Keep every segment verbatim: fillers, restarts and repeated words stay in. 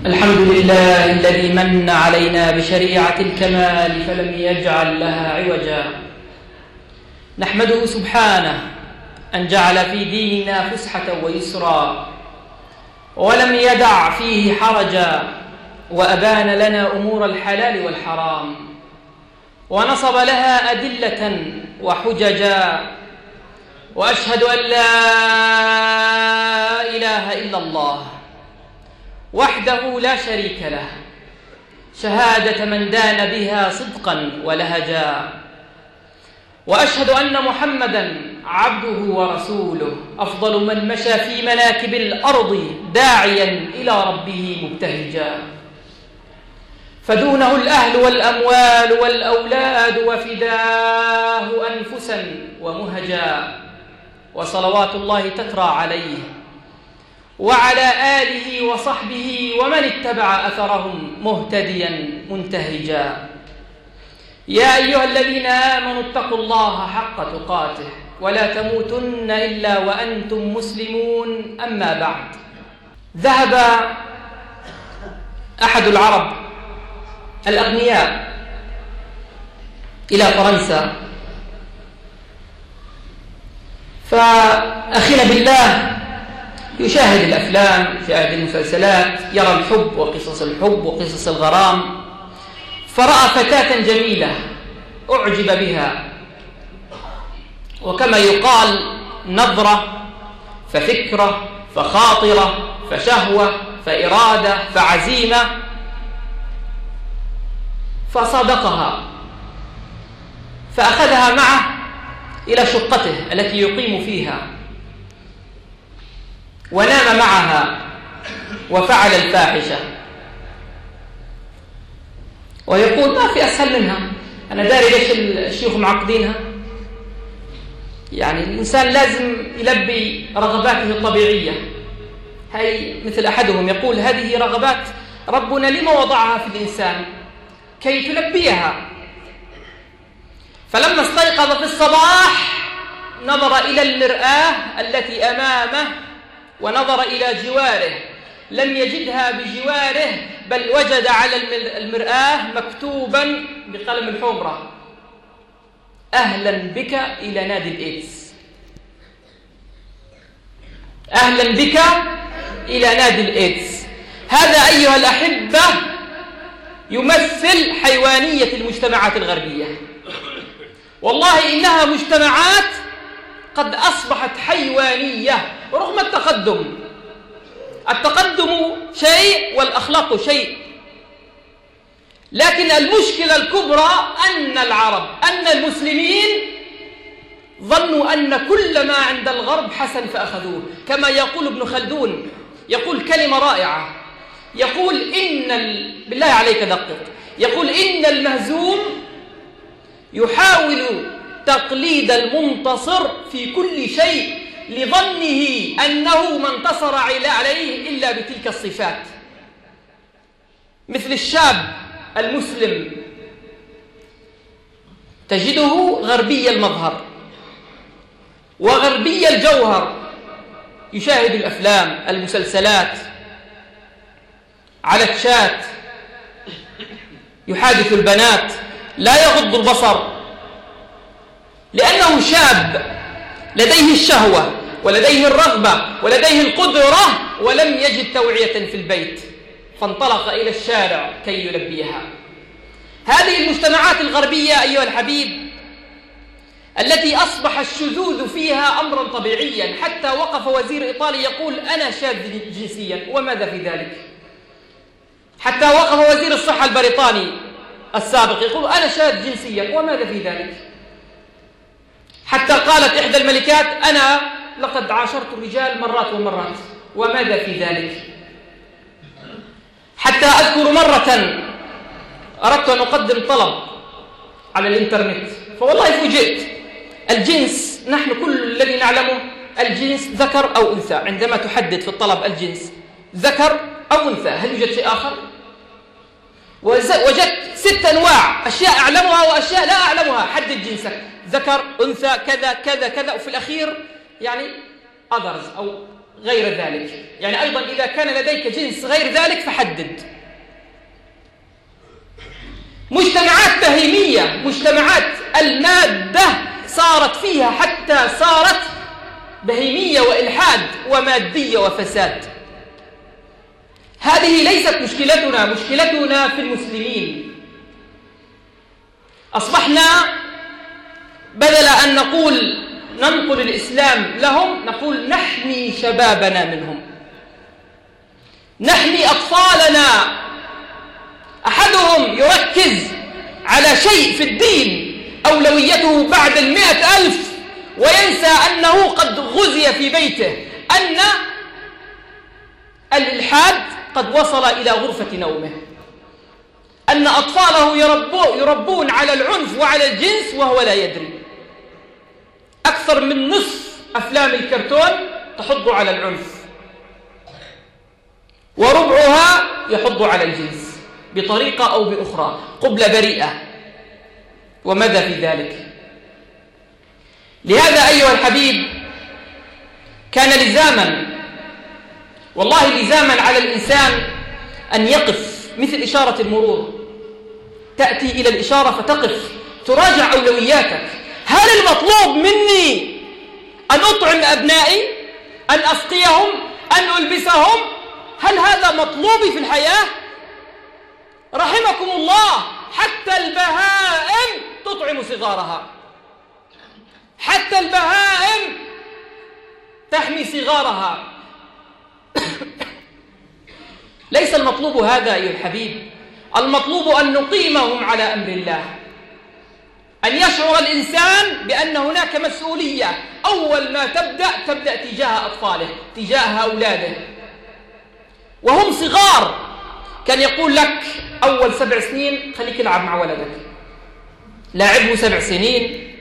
الحمد لله الذي من علينا بشريعة الكمال فلم يجعل لها عوجا. نحمده سبحانه أن جعل في ديننا فسحة ويسرا ولم يدع فيه حرجا، وأبان لنا أمور الحلال والحرام ونصب لها أدلة وحججا. وأشهد أن لا إله إلا الله وحده لا شريك له، شهادة من دان بها صدقا ولهجا. وأشهد أن محمدا عبده ورسوله، أفضل من مشى في مناكب الأرض داعيا إلى ربه مبتهجا. فدونه الأهل والأموال والأولاد، وفداه أنفسا ومهجا. وصلوات الله تترى عليه وعلى آله وصحبه ومن اتبع أثرهم مهتديا منتهجا. يا أيها الذين آمنوا اتقوا الله حق تقاته ولا تموتن إلا وأنتم مسلمون. أما بعد، ذهب أحد العرب الأغنياء إلى فرنسا، فأخينا بالله يشاهد الأفلام، يشاهد المسلسلات، يرى الحب وقصص الحب وقصص الغرام، فرأى فتاة جميلة أعجب بها، وكما يقال نظرة ففكرة فخاطرة فشهوة فإرادة فعزيمة، فصادقها فأخذها معه إلى شقته التي يقيم فيها، ونام معها وفعل الفاحشة. ويقول ما في أسهل منها، أنا داري ليش الشيوخ معقدينها. يعني الإنسان لازم يلبي رغباته الطبيعية. هاي مثل أحدهم يقول هذه رغبات ربنا لما وضعها في الإنسان كي تلبيها. فلما استيقظ في الصباح نظر إلى المرآة التي أمامه ونظر إلى جواره، لم يجدها بجواره، بل وجد على المرآة مكتوبا بقلم الحمرة: أهلا بك إلى نادي الإيدز، أهلا بك إلى نادي الإيدز. هذا أيها الأحبة يمثل حيوانية المجتمعات الغربية. والله إنها مجتمعات قد أصبحت حيوانية رغم التقدم. التقدم شيء والأخلاق شيء، لكن المشكلة الكبرى أن العرب، أن المسلمين ظنوا أن كل ما عند الغرب حسن فأخذوه. كما يقول ابن خلدون، يقول كلمة رائعة، يقول إن ال... بالله عليك دقق، يقول إن المهزوم يحاول تقليد المنتصر في كل شيء لظنه أنه ما انتصر عليه إلا بتلك الصفات. مثل الشاب المسلم تجده غربي المظهر وغربي الجوهر، يشاهد الأفلام المسلسلات على الشات، يحادث البنات، لا يغض البصر، لأنه شاب لديه الشهوة ولديه الرغبة ولديه القدرة، ولم يجد توعية في البيت فانطلق إلى الشارع كي يلبيها. هذه المجتمعات الغربية أيها الحبيب التي أصبح الشذوذ فيها أمرا طبيعيا، حتى وقف وزير إيطالي يقول أنا شاذ جنسيا، وماذا في ذلك؟ حتى وقف وزير الصحة البريطاني السابق يقول أنا شاذ جنسيا، وماذا في ذلك؟ حتى قالت إحدى الملكات أنا لقد عاشرت الرجال مرات ومرات، وماذا في ذلك؟ حتى أذكر مرة أردت أن أقدم طلب على الإنترنت، فوالله فوجئت الجنس، نحن كل الذي نعلمه الجنس ذكر أو أنثى. عندما تحدد في الطلب الجنس ذكر أو أنثى، هل يوجد شيء آخر؟ وجدت ست أنواع، أشياء أعلمها وأشياء لا أعلمها. حدد جنسك، ذكر أنثى كذا كذا كذا، وفي الأخير يعني others أو غير ذلك، يعني أيضا إذا كان لديك جنس غير ذلك فحدد. مجتمعات بهيمية، مجتمعات المادة صارت فيها حتى صارت بهيمية وإلحاد ومادية وفساد. هذه ليست مشكلتنا، مشكلتنا في المسلمين. أصبحنا بدل أن نقول ننقل الإسلام لهم نقول نحمي شبابنا منهم، نحمي أطفالنا. أحدهم يركز على شيء في الدين أولويته بعد المئة ألف وينسى أنه قد غزي في بيته، أن الإلحاد قد وصل إلى غرفة نومه، أن أطفاله يربو يربون على العنف وعلى الجنس وهو لا يدري. أكثر من نصف أفلام الكرتون تحض على العنف، وربعها يحض على الجنس بطريقة أو بأخرى، قبلة بريئة. وماذا في ذلك؟ لهذا أيها الحبيب كان لزاما، والله لزاما على الإنسان أن يقف مثل إشارة المرور، تأتي إلى الإشارة فتقف تراجع أولوياتك. هل المطلوب مني أن أطعم أبنائي، أن أسقيهم، أن ألبسهم؟ هل هذا مطلوبي في الحياة؟ رحمكم الله، حتى البهائم تطعم صغارها، حتى البهائم تحمي صغارها. ليس المطلوب هذا أيها الحبيب، المطلوب أن نقيمهم على أمر الله، أن يشعر الإنسان بأن هناك مسؤولية. أول ما تبدأ تبدأ تجاه أطفاله، تجاه أولاده وهم صغار. كان يقول لك أول سبع سنين خليك العب مع ولدك، لاعبه سبع سنين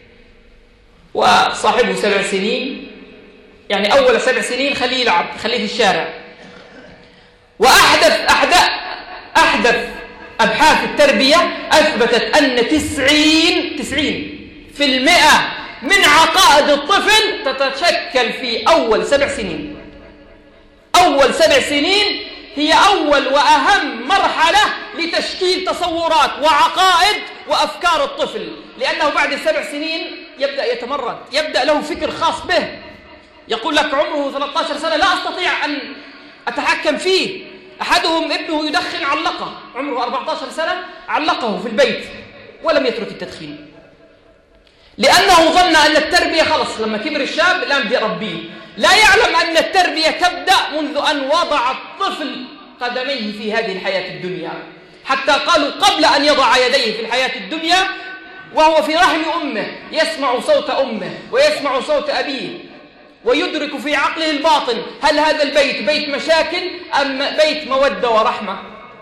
وصاحبه سبع سنين، يعني أول سبع سنين خليه يلعب، خليه في الشارع. وأحدث أحدث أحدث أبحاث التربية أثبتت أن تسعين تسعين في المئة من عقائد الطفل تتشكل في أول سبع سنين. أول سبع سنين هي أول وأهم مرحلة لتشكيل تصورات وعقائد وأفكار الطفل، لأنه بعد السبع سنين يبدأ يتمرد، يبدأ له فكر خاص به. يقول لك عمره ثلاثة عشر سنة لا أستطيع أن أتحكم فيه. أحدهم ابنه يدخن علقه، عمره أربعة عشر سنة علقه في البيت ولم يترك التدخين، لأنه ظن أن التربية خلص لما كبر الشاب الآن بدي أربيه. لا يعلم أن التربية تبدأ منذ أن وضع الطفل قدميه في هذه الحياة الدنيا، حتى قالوا قبل أن يضع يديه في الحياة الدنيا وهو في رحم أمه يسمع صوت أمه ويسمع صوت أبيه، ويدرك في عقله الباطن هل هذا البيت بيت مشاكل أم بيت مودة ورحمة.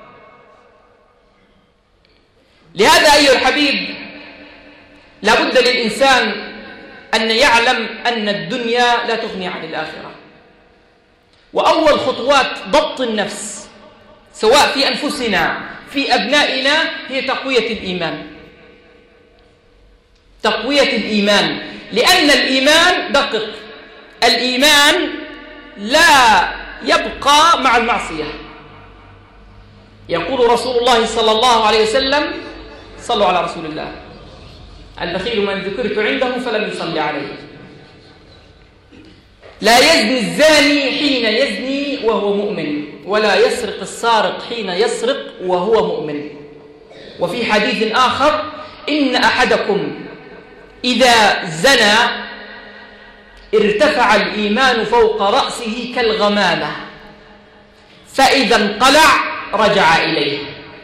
لهذا أيها الحبيب لابد للإنسان أن يعلم أن الدنيا لا تغني عن الآخرة. وأول خطوات ضبط النفس سواء في أنفسنا في أبنائنا هي تقوية الإيمان، تقوية الإيمان، لأن الإيمان دقق، الإيمان لا يبقى مع المعصية. يقول رسول الله صلى الله عليه وسلم، صلوا على رسول الله، البخيل من ذكرت عنده فلم يصلي عليه. لا يزني الزاني حين يزني وهو مؤمن، ولا يسرق السارق حين يسرق وهو مؤمن. وفي حديث آخر إن أحدكم إذا زنى ارتفع الإيمان فوق رأسه كالغمامة، فإذا انقلع رجع إليه.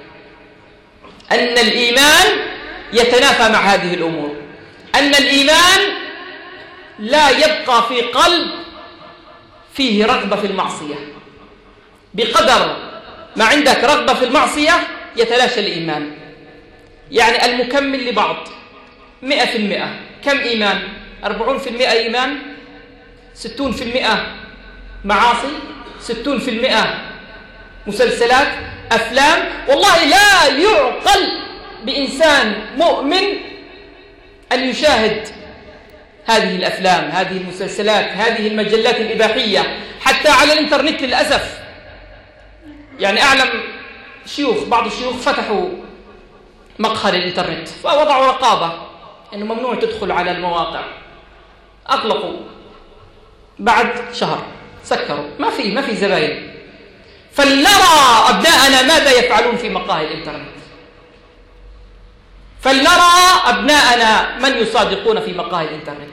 أن الإيمان يتنافى مع هذه الأمور، أن الإيمان لا يبقى في قلب فيه رغبة في المعصية. بقدر ما عندك رغبة في المعصية يتلاشى الإيمان. يعني المكمل لبعض مئة في المئة كم إيمان؟ أربعون في المئة إيمان، ستون في المئة معاصي، ستون في المئة مسلسلات أفلام. والله لا يعقل بإنسان مؤمن أن يشاهد هذه الأفلام، هذه المسلسلات، هذه المجلات الإباحية، حتى على الإنترنت للأسف. يعني أعلم شيوخ، بعض الشيوخ فتحوا مقهى الإنترنت فوضعوا رقابة أنه ممنوع تدخل على المواقع، أغلقوا بعد شهر سكروا، ما في ما في زباين. فلنرى أبناءنا ماذا يفعلون في مقاهي الإنترنت، فلنرى أبناءنا من يصادقون في مقاهي الإنترنت،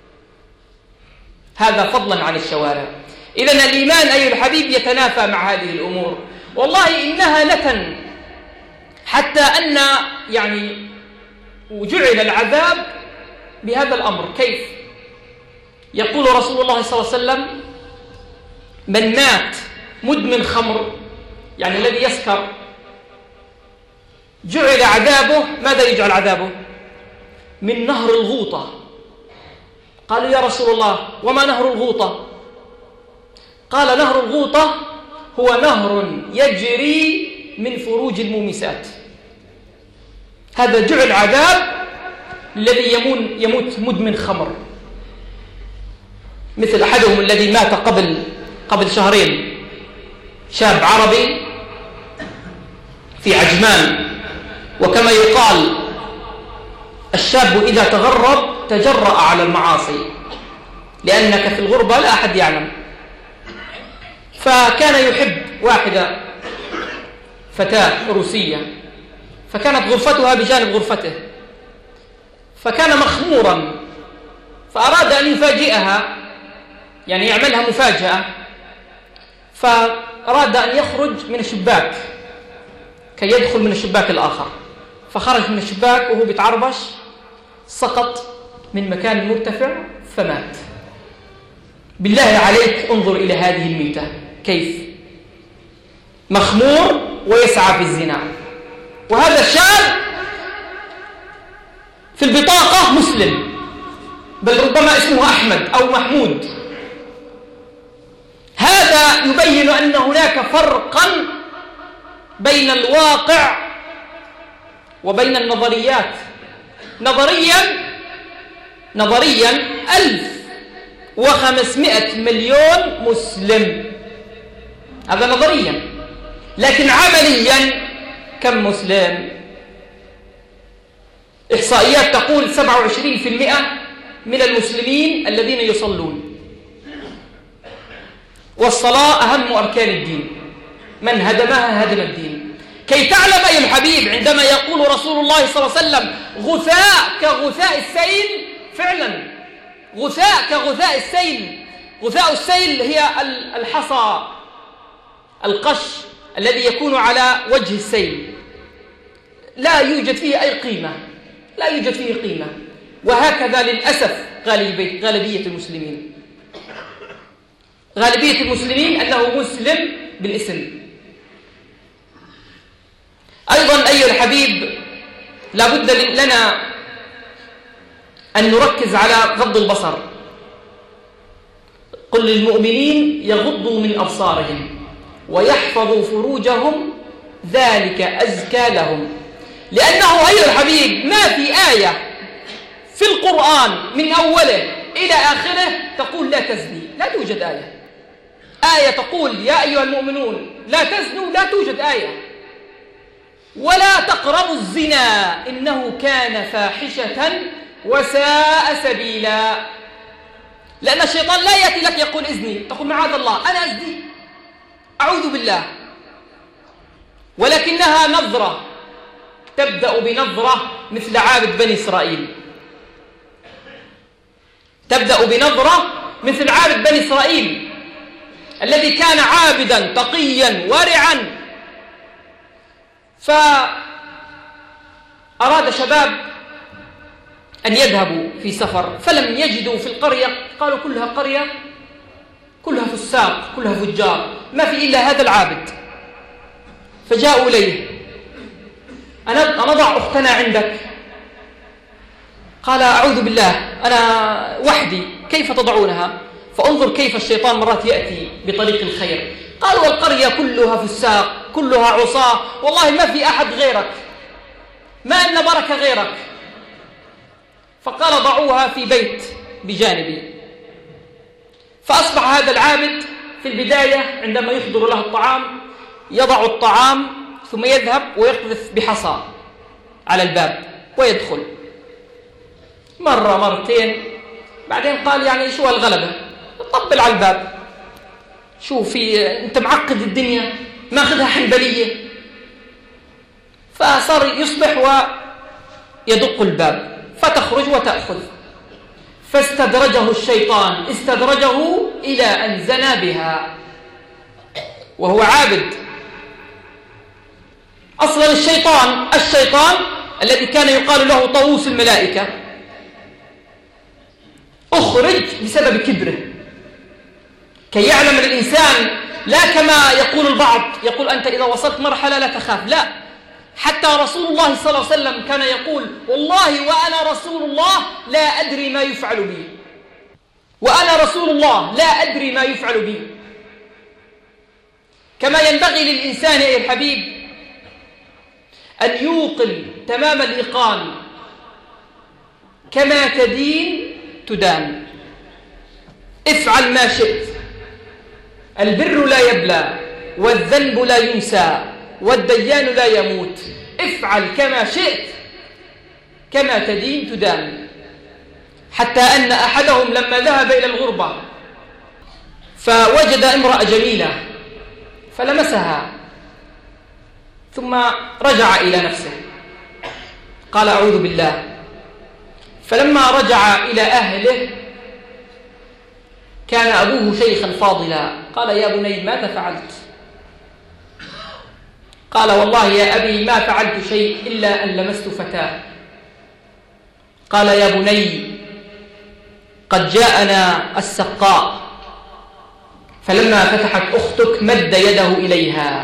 هذا فضلا عن الشوارع. إذن الإيمان أيها الحبيب يتنافى مع هذه الأمور، والله إنها لتن، حتى أن يعني وجعل العذاب بهذا الأمر. كيف؟ يقول رسول الله صلى الله عليه وسلم: من مات مدمن خمر، يعني الذي يسكر، جعل عذابه، ماذا يجعل عذابه؟ من نهر الغوطة. قالوا: يا رسول الله وما نهر الغوطة؟ قال: نهر الغوطة هو نهر يجري من فروج المومسات. هذا جعل عذاب الذي يموت مدمن خمر، مثل أحدهم الذي مات قبل قبل شهرين، شاب عربي في عجمان، وكما يقال الشاب إذا تغرب تجرأ على المعاصي، لأنك في الغربة لا أحد يعلم. فكان يحب واحدة فتاة روسية، فكانت غرفتها بجانب غرفته، فكان مخمورا، فأراد أن يفاجئها، يعني يعملها مفاجأة، فأراد أن يخرج من الشباك كي يدخل من الشباك الآخر، فخرج من الشباك وهو بيتعربش، سقط من مكان مرتفع فمات. بالله عليك انظر إلى هذه الميتة، كيف مخمور ويسعى في الزنا، وهذا الشاب في البطاقة مسلم، بل ربما اسمه أحمد أو محمود. هذا يبين أن هناك فرقا بين الواقع وبين النظريات. نظريا نظريا ألف وخمسمائة مليون مسلم، هذا نظريا، لكن عمليا كم مسلم؟ إحصائيات تقول سبعة وعشرين بالمئة من المسلمين الذين يصلون، والصلاة أهم أركان الدين، من هدمها هدم الدين. كي تعلم أيها الحبيب، عندما يقول رسول الله صلى الله عليه وسلم غثاء كغثاء السيل، فعلا غثاء كغثاء السيل. غثاء السيل هي الحصى، القش الذي يكون على وجه السيل، لا يوجد فيه أي قيمة، لا يوجد فيه قيمة. وهكذا للأسف غالبية, غالبية المسلمين غالبية المسلمين أنه مسلم بالاسم. أيضا أيها الحبيب، لابد لنا أن نركز على غض البصر. قل للمؤمنين يغضوا من أبصارهم ويحفظوا فروجهم ذلك أزكى لهم. لأنه أيها الحبيب ما في آية في القرآن من أوله إلى آخره تقول لا تزني، لا توجد آية. آية تقول يا أيها المؤمنون لا تزنوا، لا توجد آية. ولا تقربوا الزنا إنه كان فاحشة وساء سبيلا. لأن الشيطان لا يأتي لك يقول إذني، تقول معاذ الله أنا أزني، أعوذ بالله، ولكنها نظرة تبدأ بنظرة مثل عابد بني إسرائيل، تبدأ بنظرة مثل عابد بني إسرائيل الذي كان عابدا تقيا ورعا، فأراد شباب أن يذهبوا في سفر فلم يجدوا في القرية، قالوا كلها قرية كلها فساق كلها فجار، ما في إلا هذا العابد. فجاءوا إليه، أنا نضع أختنا عندك. قال أعوذ بالله أنا وحدي، كيف تضعونها؟ فانظر كيف الشيطان مرات يأتي بطريق الخير. قالوا القرية كلها فساق كلها عصاة، والله ما في أحد غيرك، ما أن بركة غيرك. فقال ضعوها في بيت بجانبي. فأصبح هذا العابد في البداية عندما يحضر له الطعام يضع الطعام ثم يذهب ويقذف بحصى على الباب ويدخل مرة مرتين، بعدين قال يعني شو هالغلبة، طبل على الباب، شو في أنت معقد الدنيا، ماخذها حنبلية. فصار يصبح ويدق الباب فتخرج وتأخذ. فاستدرجه الشيطان، استدرجه إلى أن زنى بها وهو عابد. أصلا الشيطان الشيطان الذي كان يقال له طاووس الملائكة أخرج بسبب كبره، كي يعلم الإنسان لا كما يقول البعض، يقول أنت إذا وصلت مرحلة لا تخاف، لا، حتى رسول الله صلى الله عليه وسلم كان يقول والله وأنا رسول الله لا أدري ما يفعل بي، وأنا رسول الله لا أدري ما يفعل بي. كما ينبغي للإنسان يا الحبيب أن يوقن تمام الإيقان، كما تدين تدان، افعل ما شئت، البر لا يبلى والذنب لا ينسى والديان لا يموت، افعل كما شئت كما تدين تدان. حتى أن أحدهم لما ذهب إلى الغربة فوجد امرأة جميلة فلمسها ثم رجع إلى نفسه قال أعوذ بالله. فلما رجع إلى أهله كان أبوه شيخا فاضلا، قال يا بني ماذا فعلت؟ قال والله يا أبي ما فعلت شيء إلا أن لمست فتاة. قال يا بني قد جاءنا السقاء، فلما فتحت أختك مد يده إليها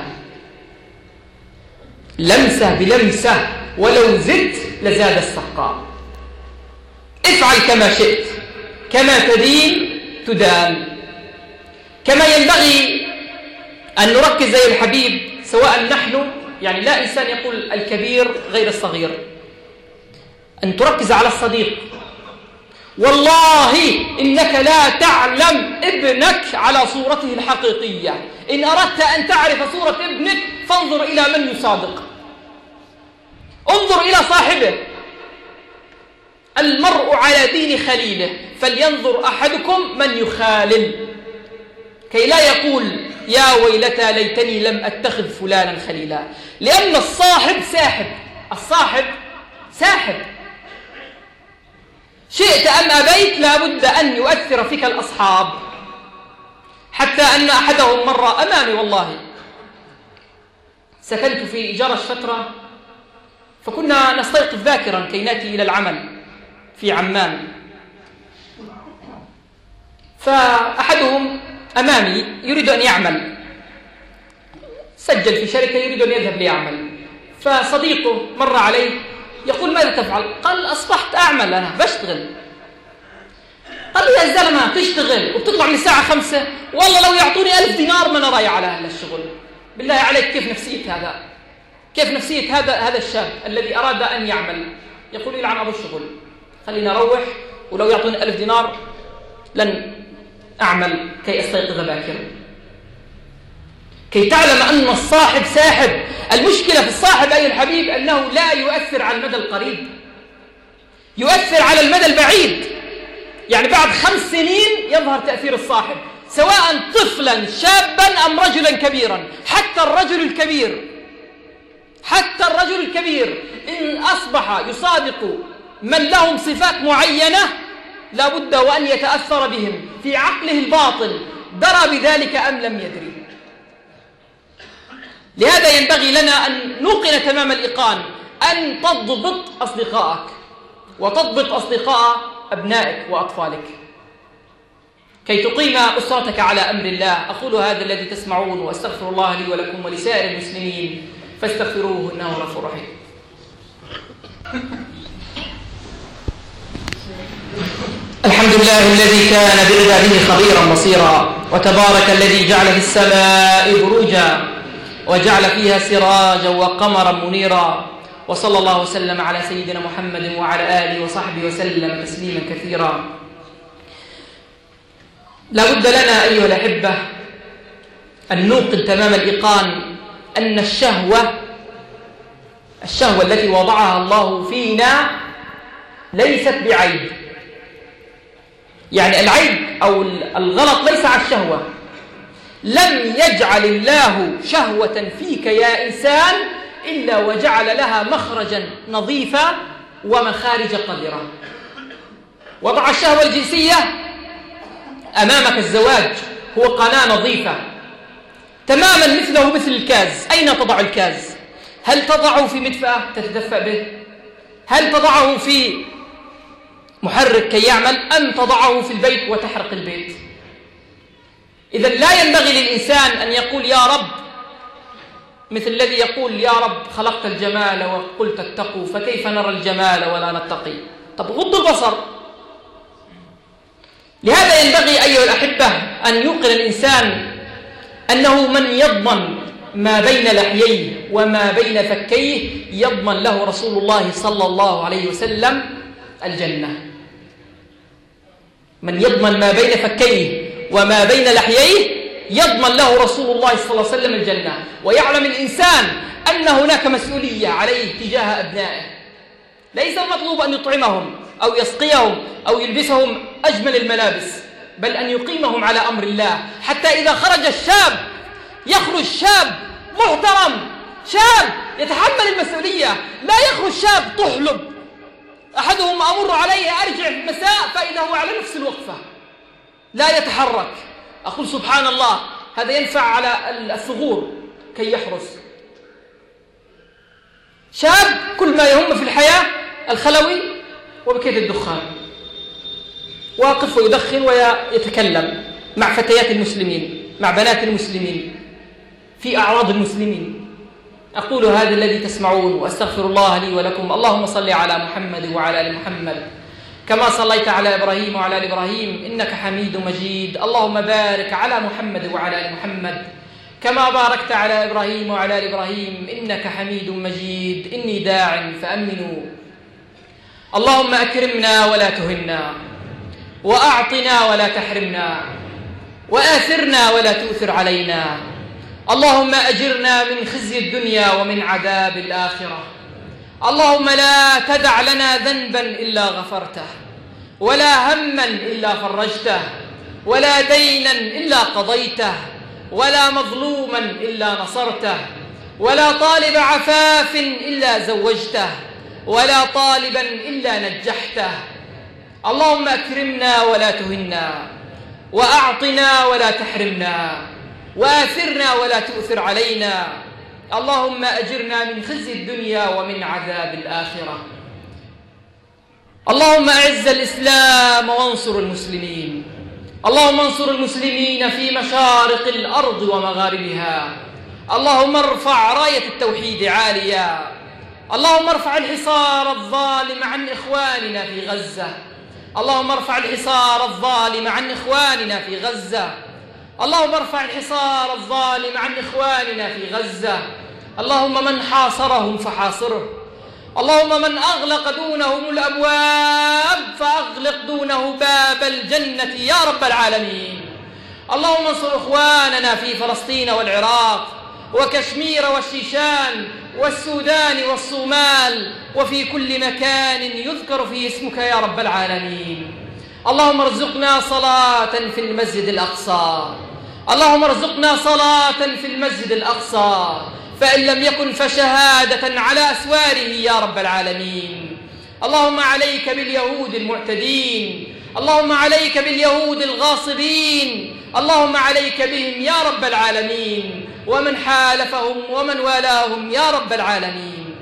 لمسة بلمسة، ولو زدت لزاد السقاء. افعل كما شئت كما تدين تدان. كما ينبغي أن نركز يا الحبيب، سواء نحن يعني لا إنسان يقول الكبير غير الصغير، أن تركز على الصديق. والله إنك لا تعلم ابنك على صورته الحقيقية، إن أردت أن تعرف صورة ابنك فانظر إلى من يصادق، انظر إلى صاحبه. المرء على دين خليله فلينظر أحدكم من يخالل، كي لا يقول يا ويلتى ليتني لم أتخذ فلانا خليلا. لأن الصاحب ساحب، الصاحب ساحب، شئت أم أبيت لابد أن يؤثر فيك الأصحاب. حتى أن أحدهم مرة أمامي والله، سكنت في جرش فترة فكنا نستيقظ باكرا كي نأتي إلى العمل في عمان، فأحدهم أمامي يريد أن يعمل، سجل في شركة يريد أن يذهب ليعمل، فصديقه مر عليه يقول ماذا تفعل؟ قال أصبحت أعمل، أنا بشتغل. قال له يا زلمة تشتغل وبتطلع من الساعة خمسة؟ والله لو يعطوني ألف دينار ما أنا رايح على هذا الشغل. بالله عليك كيف نفسية هذا؟ كيف نفسية هذا هذا الشاب الذي أراد أن يعمل؟ يقول يلعن أبو الشغل، خلينا أروح ولو يعطوني ألف دينار لن أعمل كي أستيقظ باكرا. كي تعلم أن الصاحب ساحب. المشكلة في الصاحب أيها الحبيب أنه لا يؤثر على المدى القريب، يؤثر على المدى البعيد. يعني بعد خمس سنين يظهر تأثير الصاحب، سواء طفلا شابا أم رجلا كبيرا. حتى الرجل الكبير حتى الرجل الكبير إن أصبح يصادق من لهم صفات معينة لابد وأن يتأثر بهم في عقله الباطن، درى بذلك أم لم يدري. لهذا ينبغي لنا أن نوقن تمام الإيقان، أن تضبط أصدقائك وتضبط أصدقاء أبنائك وأطفالك كي تقيم أسرتك على أمر الله. أقول هذا الذي تسمعون وأستغفر الله لي ولكم ولسائر المسلمين فاستغفروه إنه غفور رحيم. الحمد لله الذي كان بعباده خبيرا بصيرا، وتبارك الذي جعل في السماء بروجا وجعل فيها سراجا وقمرا منيرا، وصلى الله وسلم على سيدنا محمد وعلى آله وصحبه وسلم تسليما كثيرا. لا بد لنا أيها الأحبة أن نوقن تمام الإيقان أن الشهوة الشهوة التي وضعها الله فينا ليست بعيب. يعني العيب أو الغلط ليس على الشهوة. لم يجعل الله شهوة فيك يا إنسان إلا وجعل لها مخرجا نظيفا ومخارج قذرة. وضع الشهوة الجنسية أمامك الزواج هو قناة نظيفة تماما مثله مثل الكاز. أين تضع الكاز؟ هل تضعه في مدفأة تتدفأ به؟ هل تضعه في محرك كي يعمل أم تضعه في البيت وتحرق البيت؟ إذن لا ينبغي للإنسان أن يقول يا رب مثل الذي يقول يا رب خلقت الجمال وقلت اتقوا فكيف نرى الجمال ولا نتقي. طب غض البصر. لهذا ينبغي أيها الأحبة أن يوقن الإنسان أنه من يضمن ما بين لحييه وما بين فكيه يضمن له رسول الله صلى الله عليه وسلم الجنة. من يضمن ما بين فكيه وما بين لحييه يضمن له رسول الله صلى الله عليه وسلم الجنة. ويعلم الإنسان أن هناك مسؤولية عليه تجاه أبنائه. ليس المطلوب أن يطعمهم أو يسقيهم أو يلبسهم أجمل الملابس، بل أن يقيمهم على أمر الله، حتى إذا خرج الشاب يخرج شاب محترم، شاب يتحمل المسؤولية. لا يخرج شاب طحلب أحدهم أمر عليه أرجع في المساء فإذا هو على نفس الوقفة لا يتحرك. أقول سبحان الله، هذا ينفع على الثغور كي يحرس. شاب كل ما يهم في الحياة الخلوي وبكيت الدخان، واقف ويدخن ويتكلم مع فتيات المسلمين، مع بنات المسلمين، في أعراض المسلمين. أقول هذا الذي تسمعون وأستغفر الله لي ولكم. اللهم صل على محمد وعلى آل محمد كما صليت على إبراهيم وعلى آل إبراهيم إنك حميد مجيد. اللهم بارك على محمد وعلى آل محمد كما باركت على إبراهيم وعلى آل إبراهيم إنك حميد مجيد. إني داع فأمنوا. اللهم أكرمنا ولا تهنا، وأعطنا ولا تحرمنا، وآثرنا ولا تؤثر علينا. اللهم أجرنا من خزي الدنيا ومن عذاب الآخرة. اللهم لا تدع لنا ذنبا إلا غفرته، ولا هما إلا فرجته، ولا دينا إلا قضيته، ولا مظلوما إلا نصرته، ولا طالب عفاف إلا زوجته، ولا طالبا إلا نجحته. اللهم أكرمنا ولا تهنا، وأعطنا ولا تحرمنا، وآثرنا ولا تؤثر علينا. اللهم أجرنا من خزي الدنيا ومن عذاب الآخرة. اللهم أعز الإسلام وانصر المسلمين. اللهم انصر المسلمين في مشارق الأرض ومغاربها. اللهم ارفع راية التوحيد عاليا. اللهم ارفع الحصار الظالم عن إخواننا في غزة. اللهم ارفع الحصار الظالم عن إخواننا في غزة. اللهم ارفع الحصار الظالم عن إخواننا في غزة. اللهم من حاصرهم فحاصره. اللهم من أغلق دونهم الأبواب فأغلق دونه باب الجنة يا رب العالمين. اللهم انصر إخواننا في فلسطين والعراق وكشمير والشيشان والسودان والصومال وفي كل مكان يذكر فيه اسمك يا رب العالمين. اللهم ارزقنا صلاة في المسجد الأقصى. اللهم ارزقنا صلاة في المسجد الأقصى، فإن لم يكن فشهادة على أسواره يا رب العالمين. اللهم عليك باليهود المعتدين. اللهم عليك باليهود الغاصبين. اللهم عليك بهم يا رب العالمين، ومن حالفهم ومن والاهم يا رب العالمين.